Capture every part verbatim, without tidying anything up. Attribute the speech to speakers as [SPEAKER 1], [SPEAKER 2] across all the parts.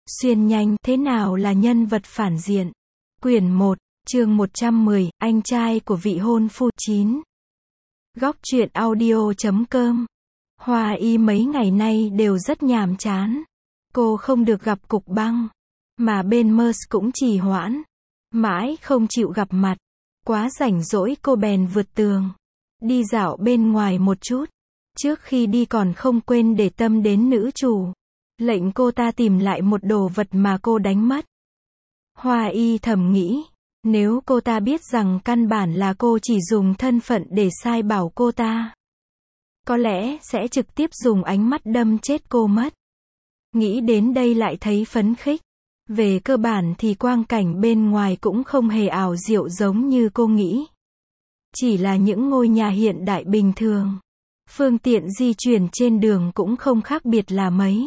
[SPEAKER 1] Xuyên nhanh, thế nào là nhân vật phản diện? Quyển một, chương một trăm mười, anh trai của vị hôn phu. chín. Góc truyện audio chấm com. Hoa Y mấy ngày nay đều rất nhàm chán. Cô không được gặp Cục Băng, mà bên Mers cũng trì hoãn, mãi không chịu gặp mặt. Quá rảnh rỗi cô bèn vượt tường, đi dạo bên ngoài một chút. Trước khi đi còn không quên để tâm đến nữ chủ, lệnh cô ta tìm lại một đồ vật mà cô đánh mất. Hoa Y thầm nghĩ, nếu cô ta biết rằng căn bản là cô chỉ dùng thân phận để sai bảo cô ta, có lẽ sẽ trực tiếp dùng ánh mắt đâm chết cô mất. Nghĩ đến đây lại thấy phấn khích. Về cơ bản thì quang cảnh bên ngoài cũng không hề ảo diệu giống như cô nghĩ. Chỉ là những ngôi nhà hiện đại bình thường. Phương tiện di chuyển trên đường cũng không khác biệt là mấy.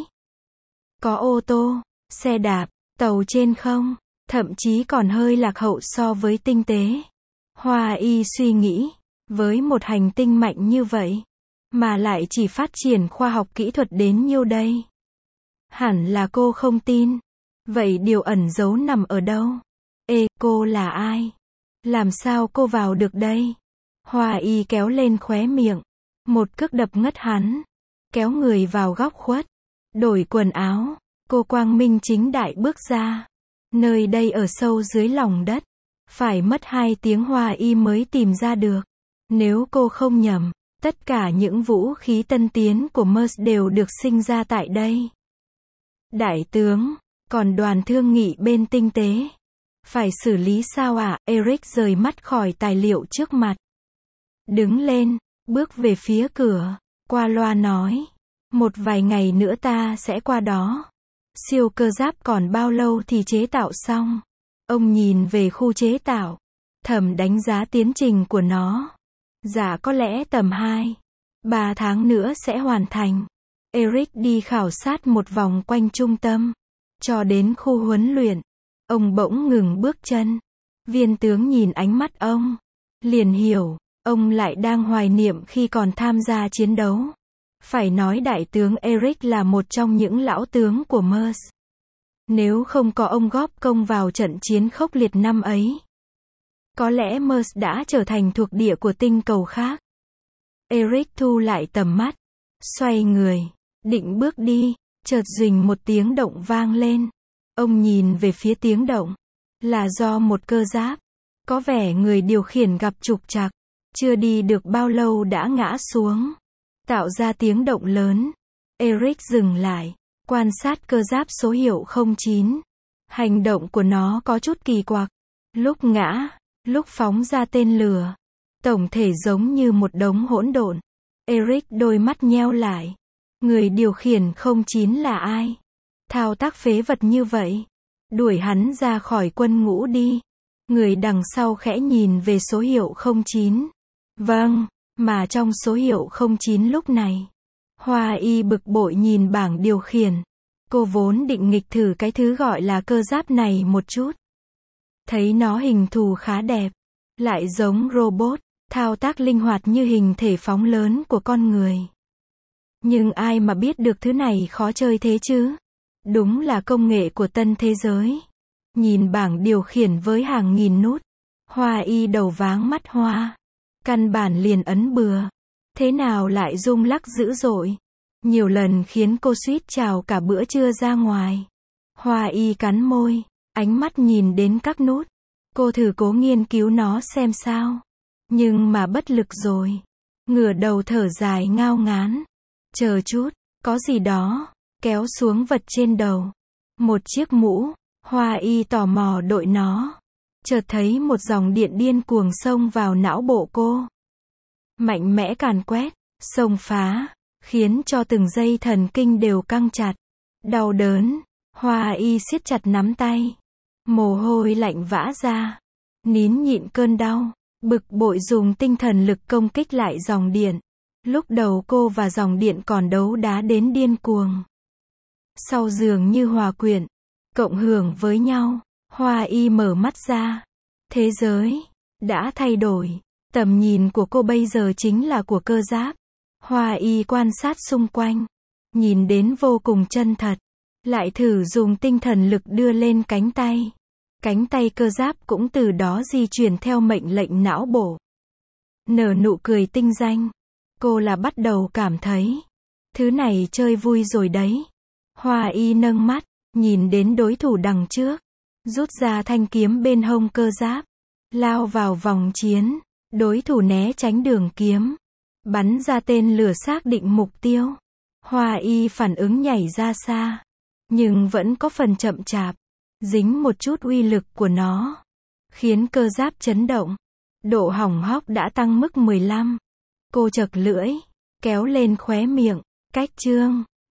[SPEAKER 1] Có ô tô, xe đạp, tàu trên không, thậm chí còn hơi lạc hậu so với tinh tế. Hoa Y suy nghĩ, với một hành tinh mạnh như vậy, mà lại chỉ phát triển khoa học kỹ thuật đến nhiêu đây? Hẳn là cô không tin. Vậy điều ẩn giấu nằm ở đâu? Ê, cô là ai? Làm sao cô vào được đây? Hoa Y kéo lên khóe miệng, một cước đập ngất hắn, kéo người vào góc khuất, đổi quần áo, cô quang minh chính đại bước ra. Nơi đây ở sâu dưới lòng đất, phải mất hai tiếng Hoa Y mới tìm ra được. Nếu cô không nhầm, tất cả những vũ khí tân tiến của Mers đều được sinh ra tại đây. Đại tướng, còn đoàn thương nghị bên tinh tế, phải xử lý sao ạ? À? Eric rời mắt khỏi tài liệu trước mặt, đứng lên, bước về phía cửa, qua loa nói, một vài ngày nữa ta sẽ qua đó. Siêu cơ giáp còn bao lâu thì chế tạo xong? Ông nhìn về khu chế tạo, thầm đánh giá tiến trình của nó. Dạ có lẽ tầm hai, ba tháng nữa sẽ hoàn thành. Eric đi khảo sát một vòng quanh trung tâm, cho đến khu huấn luyện. Ông bỗng ngừng bước chân. Viên tướng nhìn ánh mắt ông, liền hiểu, ông lại đang hoài niệm khi còn tham gia chiến đấu. Phải nói đại tướng Eric là một trong những lão tướng của Mers. Nếu không có ông góp công vào trận chiến khốc liệt năm ấy, có lẽ Mers đã trở thành thuộc địa của tinh cầu khác. Eric thu lại tầm mắt, xoay người, định bước đi, chợt rình một tiếng động vang lên. Ông nhìn về phía tiếng động, là do một cơ giáp. Có vẻ người điều khiển gặp trục trặc, chưa đi được bao lâu đã ngã xuống, tạo ra tiếng động lớn. Eric dừng lại, quan sát cơ giáp số hiệu không chín. Hành động của nó có chút kỳ quặc, lúc ngã, lúc phóng ra tên lửa. Tổng thể giống như một đống hỗn độn. Eric đôi mắt nheo lại. Người điều khiển không chín là ai? Thao tác phế vật như vậy. Đuổi hắn ra khỏi quân ngũ đi. Người đằng sau khẽ nhìn về số hiệu không chín. Vâng, mà trong số hiệu không chín lúc này, Hoa Y bực bội nhìn bảng điều khiển. Cô vốn định nghịch thử cái thứ gọi là cơ giáp này một chút. Thấy nó hình thù khá đẹp, lại giống robot, thao tác linh hoạt như hình thể phóng lớn của con người. Nhưng ai mà biết được thứ này khó chơi thế chứ? Đúng là công nghệ của tân thế giới. Nhìn bảng điều khiển với hàng nghìn nút, Hoa Y đầu váng mắt hoa. Căn bản liền ấn bừa. Thế nào lại rung lắc dữ dội? Nhiều lần khiến cô suýt trào cả bữa trưa ra ngoài. Hoa Y cắn môi, ánh mắt nhìn đến các nút. Cô thử cố nghiên cứu nó xem sao. Nhưng mà bất lực rồi. Ngửa đầu thở dài ngao ngán. Chờ chút, có gì đó, kéo xuống vật trên đầu. Một chiếc mũ. Hoa Y tò mò đội nó. Chợt thấy một dòng điện điên cuồng xông vào não bộ cô. Mạnh mẽ càn quét, xông phá, khiến cho từng dây thần kinh đều căng chặt. Đau đớn, Hoa Y siết chặt nắm tay. Mồ hôi lạnh vã ra. Nín nhịn cơn đau, bực bội dùng tinh thần lực công kích lại dòng điện. Lúc đầu cô và dòng điện còn đấu đá đến điên cuồng. Sau dường như hòa quyện, cộng hưởng với nhau, Hoa Y mở mắt ra. Thế giới đã thay đổi. Tầm nhìn của cô bây giờ chính là của cơ giáp. Hoa Y quan sát xung quanh, nhìn đến vô cùng chân thật. Lại thử dùng tinh thần lực đưa lên cánh tay. Cánh tay cơ giáp cũng từ đó di chuyển theo mệnh lệnh não bộ. Nở nụ cười tinh danh. Cô là bắt đầu cảm thấy. Thứ này chơi vui rồi đấy. Hoa y nâng mắt, nhìn đến đối thủ đằng trước. Rút ra thanh kiếm bên hông cơ giáp. Lao vào vòng chiến. Đối thủ né tránh đường kiếm. Bắn ra tên lửa xác định mục tiêu. Hoa y phản ứng nhảy ra xa. Nhưng vẫn có phần chậm chạp. Dính một chút uy lực của nó. Khiến cơ giáp chấn động. Độ hỏng hóc đã tăng mức mười lăm. Cô chật lưỡi. Kéo lên khóe miệng. Cách chương.